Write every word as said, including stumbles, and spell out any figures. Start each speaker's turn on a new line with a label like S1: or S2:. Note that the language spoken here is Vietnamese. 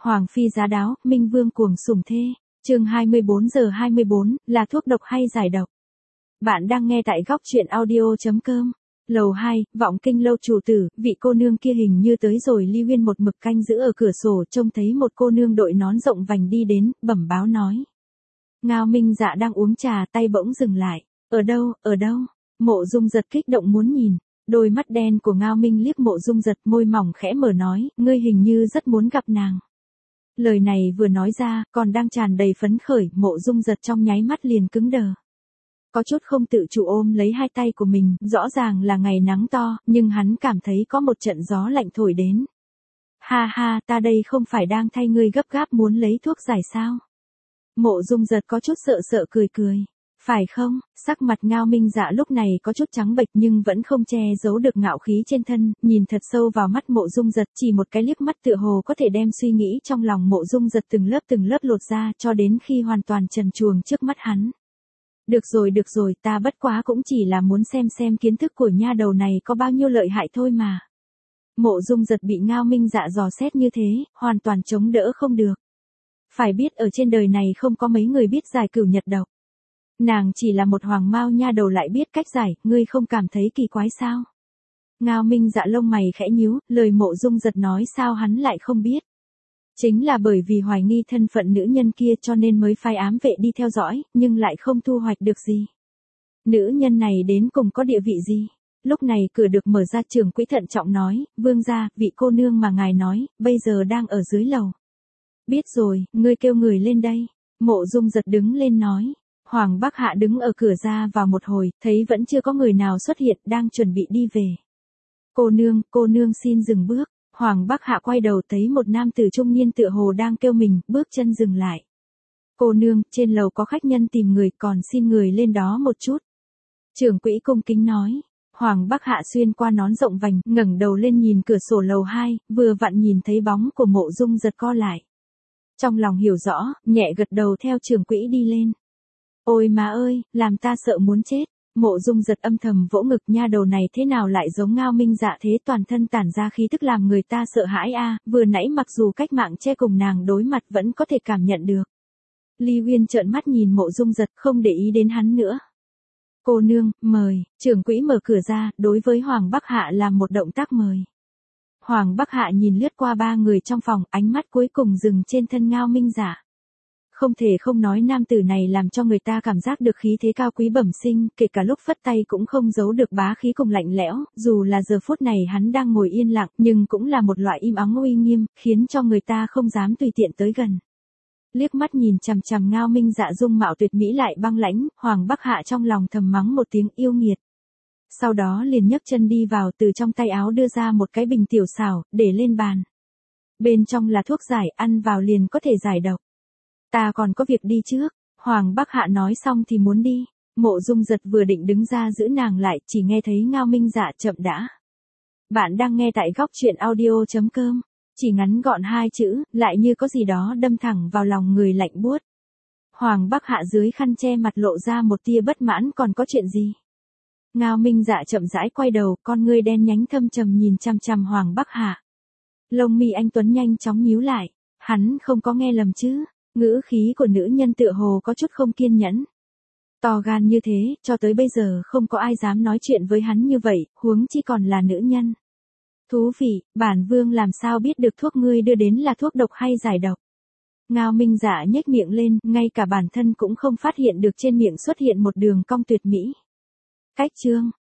S1: Hoàng phi giá đáo, Minh Vương cuồng sủng thê. Chương hai mươi bốn giờ hai mươi bốn, là thuốc độc hay giải độc? Bạn đang nghe tại góc truyện audio chấm com. Lầu hai, Vọng Kinh lâu chủ tử, vị cô nương kia hình như tới rồi. Ly Uyên một mực canh giữ ở cửa sổ, trông thấy một cô nương đội nón rộng vành đi đến, bẩm báo nói. Ngao Minh Dạ đang uống trà, tay bỗng dừng lại. Ở đâu, ở đâu? Mộ Dung Giật kích động muốn nhìn. Đôi mắt đen của Ngao Minh liếc Mộ Dung Giật, môi mỏng khẽ mở nói, ngươi hình như rất muốn gặp nàng. Lời này vừa nói ra, còn đang tràn đầy phấn khởi, Mộ Dung Giật trong nháy mắt liền cứng đờ. Có chút không tự chủ ôm lấy hai tay của mình, rõ ràng là ngày nắng to, nhưng hắn cảm thấy có một trận gió lạnh thổi đến. Ha ha, ta đây không phải đang thay ngươi gấp gáp muốn lấy thuốc giải sao? Mộ Dung Giật có chút sợ sợ cười cười. Phải không? Sắc mặt Ngao Minh Dạ lúc này có chút trắng bệch nhưng vẫn không che giấu được ngạo khí trên thân, nhìn thật sâu vào mắt Mộ Dung Giật, chỉ một cái liếc mắt tựa hồ có thể đem suy nghĩ trong lòng Mộ Dung Giật từng lớp từng lớp lột ra cho đến khi hoàn toàn trần truồng trước mắt hắn. Được rồi được rồi, ta bất quá cũng chỉ là muốn xem xem kiến thức của nha đầu này có bao nhiêu lợi hại thôi mà. Mộ Dung Giật bị Ngao Minh Dạ dò xét như thế, hoàn toàn chống đỡ không được. Phải biết ở trên đời này không có mấy người biết giải cửu nhật độc. Nàng chỉ là một hoàng mao nha đầu lại biết cách giải, ngươi không cảm thấy kỳ quái sao? Ngao Minh Dạ lông mày khẽ nhíu, lời Mộ Dung Giật nói sao hắn lại không biết. Chính là bởi vì hoài nghi thân phận nữ nhân kia cho nên mới phái ám vệ đi theo dõi, nhưng lại không thu hoạch được gì. Nữ nhân này đến cùng có địa vị gì? Lúc này cửa được mở ra, trưởng quỹ thận trọng nói, vương gia, vị cô nương mà ngài nói, bây giờ đang ở dưới lầu. Biết rồi, ngươi kêu người lên đây. Mộ Dung Giật đứng lên nói. Hoàng Bắc Hạ đứng ở cửa ra vào một hồi, thấy vẫn chưa có người nào xuất hiện, đang chuẩn bị đi về. Cô nương, cô nương xin dừng bước. Hoàng Bắc Hạ quay đầu thấy một nam tử trung niên tựa hồ đang kêu mình, bước chân dừng lại. Cô nương, trên lầu có khách nhân tìm người, còn xin người lên đó một chút. Trưởng quỹ cung kính nói. Hoàng Bắc Hạ xuyên qua nón rộng vành, ngẩng đầu lên nhìn cửa sổ lầu hai, vừa vặn nhìn thấy bóng của Mộ Dung Giật co lại. Trong lòng hiểu rõ, nhẹ gật đầu theo trưởng quỹ đi lên. Ôi má ơi, làm ta sợ muốn chết. Mộ Dung Giật âm thầm vỗ ngực, nha đầu này thế nào lại giống Ngao Minh Dạ thế, toàn thân tản ra khí tức làm người ta sợ hãi a. Vừa nãy mặc dù cách mạng che cùng nàng đối mặt vẫn có thể cảm nhận được. Ly Uyên trợn mắt nhìn Mộ Dung Giật, không để ý đến hắn nữa. Cô nương, mời. Trưởng quỹ mở cửa ra, đối với Hoàng Bắc Hạ làm một động tác mời. Hoàng Bắc Hạ nhìn lướt qua ba người trong phòng, ánh mắt cuối cùng dừng trên thân Ngao Minh Dạ. Không thể không nói nam tử này làm cho người ta cảm giác được khí thế cao quý bẩm sinh, kể cả lúc phất tay cũng không giấu được bá khí cùng lạnh lẽo, dù là giờ phút này hắn đang ngồi yên lặng, nhưng cũng là một loại im ắng uy nghiêm, khiến cho người ta không dám tùy tiện tới gần. Liếc mắt nhìn chằm chằm Ngao Minh Dạ dung mạo tuyệt mỹ lại băng lãnh, Hoàng Bắc Hạ trong lòng thầm mắng một tiếng yêu nghiệt. Sau đó liền nhấc chân đi vào, từ trong tay áo đưa ra một cái bình tiểu xảo, để lên bàn. Bên trong là thuốc giải, ăn vào liền có thể giải độc. Ta còn có việc đi trước. Hoàng Bắc Hạ nói xong thì muốn đi. Mộ Dung Giật vừa định đứng ra giữ nàng lại, chỉ nghe thấy Ngao Minh Dạ chậm đã. Bạn đang nghe tại góc truyện audio chấm com. Chỉ ngắn gọn hai chữ, lại như có gì đó đâm thẳng vào lòng người lạnh buốt. Hoàng Bắc Hạ dưới khăn che mặt lộ ra một tia bất mãn, còn có chuyện gì? Ngao Minh Dạ chậm rãi quay đầu, con ngươi đen nhánh thâm trầm nhìn chằm chằm Hoàng Bắc Hạ. Lông mi anh tuấn nhanh chóng nhíu lại. Hắn không có nghe lầm chứ? Ngữ khí của nữ nhân tựa hồ có chút không kiên nhẫn. To gan như thế, cho tới bây giờ không có ai dám nói chuyện với hắn như vậy, huống chi còn là nữ nhân. Thú vị, bản vương làm sao biết được thuốc ngươi đưa đến là thuốc độc hay giải độc? Ngao Minh Dạ nhếch miệng lên, ngay cả bản thân cũng không phát hiện được trên miệng xuất hiện một đường cong tuyệt mỹ. Cách chương,